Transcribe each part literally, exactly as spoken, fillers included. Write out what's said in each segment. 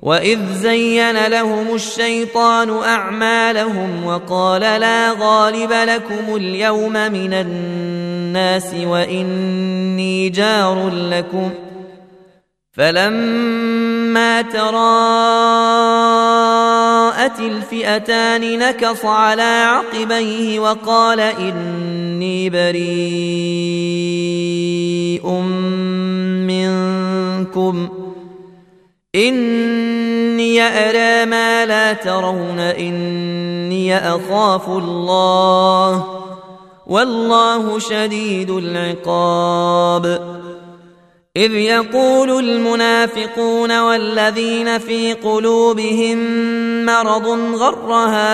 وإذ زين لهم الشيطان أعمالهم وقال لا غالب لكم اليوم من الناس وإني جار لكم فلما تراءت الفئتان نكص على عقبيه وقال إني بريء منكم إني أرى ما لا ترون إني أخاف الله والله شديد العقاب إذ يقول المنافقون والذين في قلوبهم مرض غر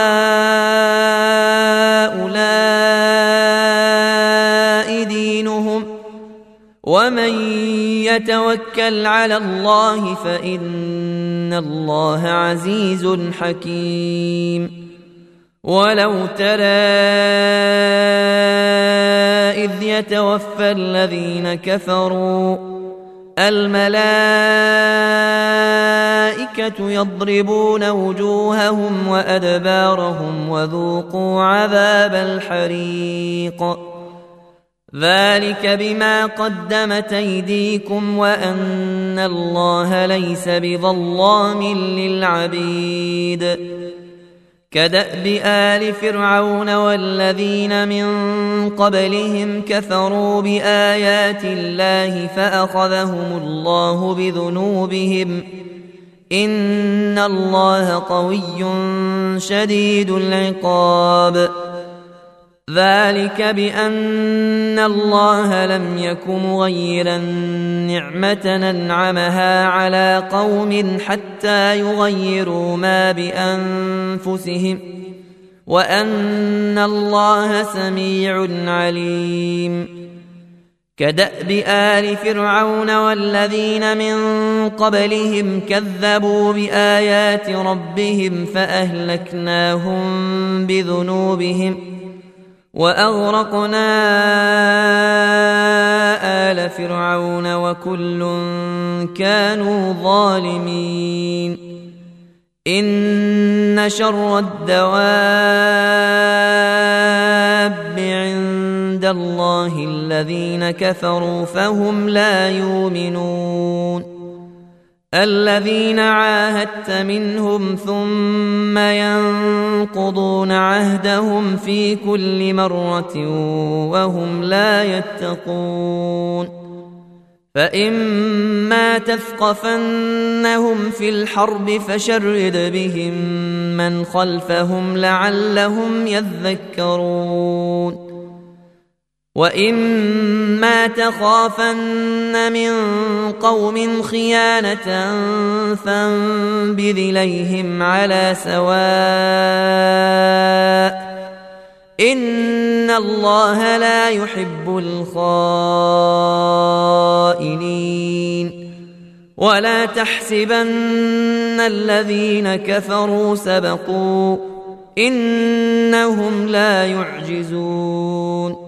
هؤلاء دينهم ومن يتوكل على الله فإن الله عزيز حكيم ولو ترى إذ يتوفى الذين كفروا الملائكة يضربون وجوههم وأدبارهم وذوقوا عذاب الحريق ذلك بما قدمت أيديكم وأن الله ليس بظلام للعبيد كدأب آل فرعون والذين من قبلهم كفروا بآيات الله فأخذهم الله بذنوبهم إن الله قوي شديد العقاب ذلك بأن الله لم يك مغيرا نعمة أنعمها على قوم حتى يغيروا ما بأنفسهم وأن الله سميع عليم كدأب آل فرعون والذين من قبلهم كذبوا بآيات ربهم فأهلكناهم بذنوبهم وأغرقنا آل فرعون وكل كانوا ظالمين إن شر الدواب عند الله الذين كفروا فهم لا يؤمنون الذين عاهدت منهم ثم ينقضون عهدهم في كل مرة وهم لا يتقون فإما تثقفنهم في الحرب فشرد بهم من خلفهم لعلهم يذكرون وإما تخافن من قوم خيانة فانبذ إليهم على سواء إن الله لا يحب الخائنين ولا تحسبن الذين كفروا سبقوا إنهم لا يعجزون